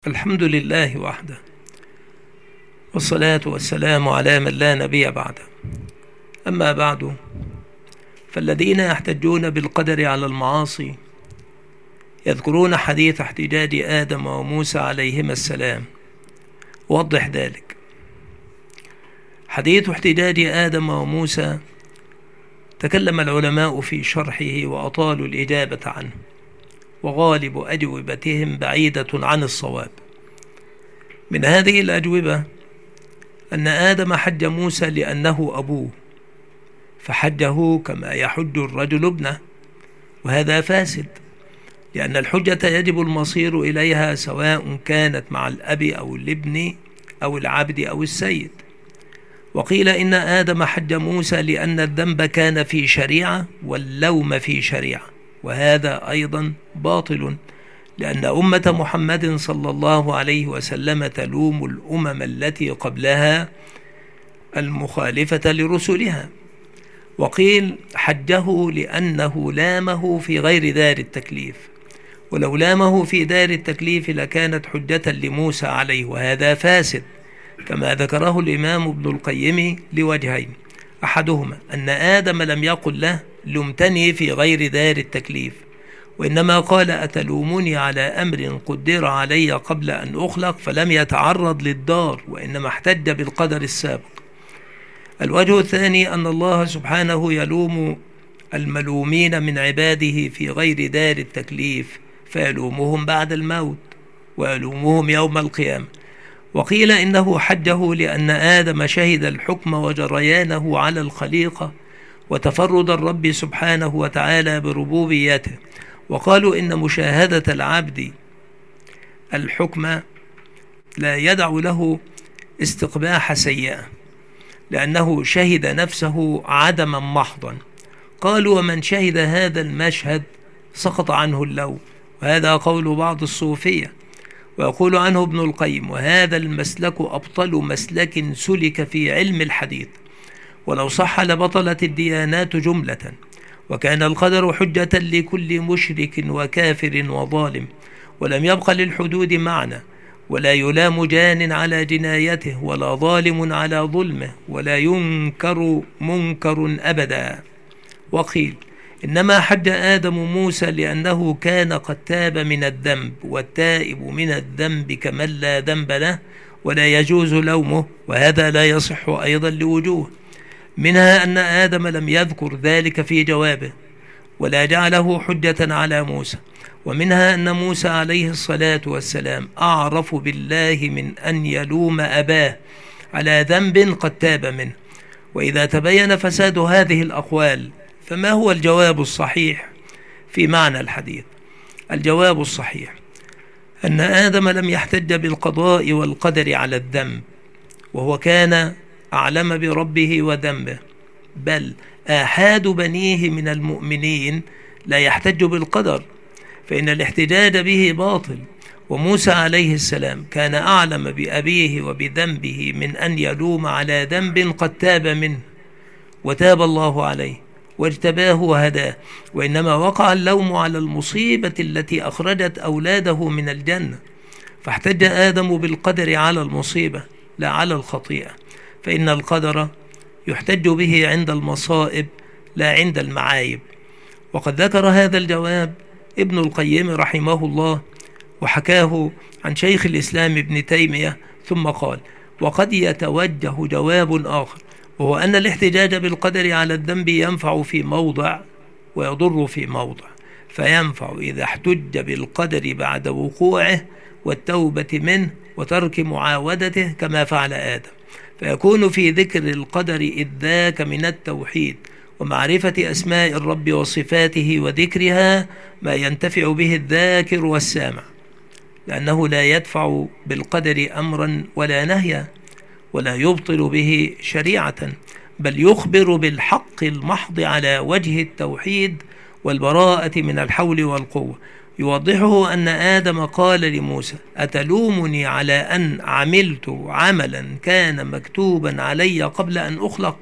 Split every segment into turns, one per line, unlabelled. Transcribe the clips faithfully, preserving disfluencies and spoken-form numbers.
الحمد لله وحده، والصلاة والسلام على من لا نبي بعده. أما بعد، فالذين يحتجون بالقدر على المعاصي يذكرون حديث احتجاج آدم وموسى عليهما السلام. وضح ذلك. حديث احتجاج آدم وموسى تكلم العلماء في شرحه وأطالوا الإجابة عنه، وغالب أجوبتهم بعيدة عن الصواب. من هذه الأجوبة أن آدم حج موسى لأنه أبوه، فحجه كما يحج الرجل ابنه، وهذا فاسد، لأن الحجة يجب المصير إليها سواء كانت مع الأب أو الابن أو العبد أو السيد. وقيل إن آدم حج موسى لأن الذنب كان في شريعة واللوم في شريعة، وهذا أيضا باطل، لأن أمة محمد صلى الله عليه وسلم تلوم الأمم التي قبلها المخالفة لرسلها. وقيل حجه لأنه لامه في غير دار التكليف، ولو لامه في دار التكليف لكانت حجة لموسى عليه، وهذا فاسد، كما ذكره الإمام ابن القيم لوجهين: أحدهما أن آدم لم يقل له لمتني في غير دار التكليف، وإنما قال أتلومني على أمر قدر علي قبل أن أخلق، فلم يتعرض للدار، وإنما احتج بالقدر السابق. الوجه الثاني أن الله سبحانه يلوم الملومين من عباده في غير دار التكليف، فيلومهم بعد الموت ويلومهم يوم القيامة. وقيل إنه حجه لأن آدم شهد الحكم وجريانه على الخليقة وتفرد الرب سبحانه وتعالى بربوبيته، وقالوا إن مشاهدة العبد الحكم لا يدع له استقباح سيئة، لأنه شهد نفسه عدما محضا. قالوا ومن شهد هذا المشهد سقط عنه اللوم، وهذا قول بعض الصوفية. ويقول عنه ابن القيم: وهذا المسلك أبطل مسلك سلك في علم الحديث، ولو صح لبطلت الديانات جملة، وكان القدر حجة لكل مشرك وكافر وظالم، ولم يبق للحدود معنى، ولا يلام جان على جنايته، ولا ظالم على ظلمه، ولا ينكر منكر أبدا. وقيل إنما حج آدم موسى لأنه كان قد تاب من الذنب، والتائب من الذنب كمن لا ذنب له، ولا يجوز لومه، وهذا لا يصح أيضا لوجوه. منها أن آدم لم يذكر ذلك في جوابه، ولا جعله حجة على موسى. ومنها أن موسى عليه الصلاة والسلام أعرف بالله من أن يلوم أباه على ذنب قد تاب منه. وإذا تبين فساد هذه الأقوال، فما هو الجواب الصحيح في معنى الحديث؟ الجواب الصحيح أن آدم لم يحتج بالقضاء والقدر على الذنب، وهو كان أعلم بربه وذنبه، بل آحاد بنيه من المؤمنين لا يحتج بالقدر، فإن الاحتجاج به باطل. وموسى عليه السلام كان أعلم بأبيه وبذنبه من أن يلوم على ذنب قد تاب منه، وتاب الله عليه واجتباه وهداه، وإنما وقع اللوم على المصيبة التي أخرجت أولاده من الجنة، فاحتج آدم بالقدر على المصيبة لا على الخطيئة، فإن القدر يحتج به عند المصائب لا عند المعايب. وقد ذكر هذا الجواب ابن القيم رحمه الله، وحكاه عن شيخ الإسلام ابن تيمية، ثم قال: وقد يتوجه جواب آخر، وهو أن الاحتجاج بالقدر على الذنب ينفع في موضع ويضر في موضع. فينفع إذا احتج بالقدر بعد وقوعه والتوبة منه وترك معاودته كما فعل آدم، فيكون في ذكر القدر إذ ذاك من التوحيد ومعرفة أسماء الرب وصفاته وذكرها ما ينتفع به الذاكر والسامع، لأنه لا يدفع بالقدر أمرا ولا نهيا، ولا يبطل به شريعة، بل يخبر بالحق المحض على وجه التوحيد والبراءة من الحول والقوة. يوضحه أن آدم قال لموسى: أتلومني على أن عملت عملا كان مكتوبا علي قبل أن أخلق؟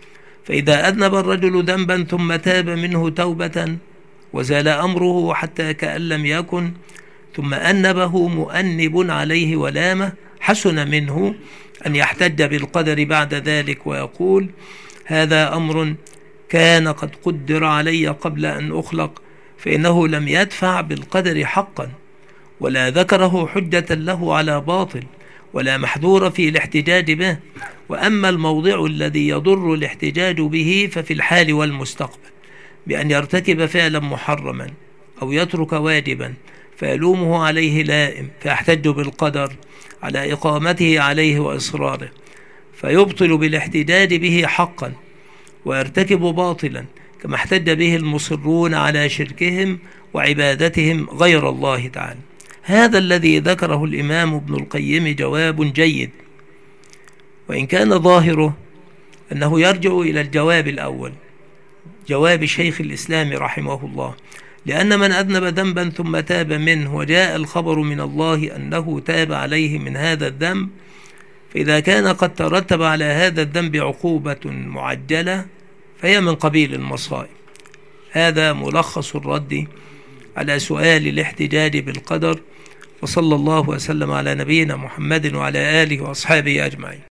فإذا أذنب الرجل ذنبا ثم تاب منه توبة وزال أمره حتى كأن لم يكن، ثم أنبه مؤنب عليه ولامه، حسن منه أن يحتج بالقدر بعد ذلك ويقول: هذا أمر كان قد قدر علي قبل أن أخلق، فإنه لم يدفع بالقدر حقا، ولا ذكره حجة له على باطل، ولا محذور في الاحتجاج به. وأما الموضع الذي يضر الاحتجاج به ففي الحال والمستقبل، بأن يرتكب فعلا محرما أو يترك واجبا فيلومه عليه لائم، فيحتج بالقدر على إقامته عليه وإصراره، فيبطل بالاحتجاج به حقا ويرتكب باطلا، كما احتج به المصرون على شركهم وعبادتهم غير الله تعالى. هذا الذي ذكره الإمام ابن القيم جواب جيد، وإن كان ظاهره أنه يرجع إلى الجواب الأول، جواب شيخ الإسلام رحمه الله، لأن من أذنب ذنبا ثم تاب منه وجاء الخبر من الله أنه تاب عليه من هذا الذنب، فإذا كان قد ترتب على هذا الذنب عقوبة معجلة فهي من قبيل المصائب. هذا ملخص الرد على سؤال الاحتجاج بالقدر، وصلى الله وسلم على نبينا محمد وعلى آله وأصحابه أجمعين.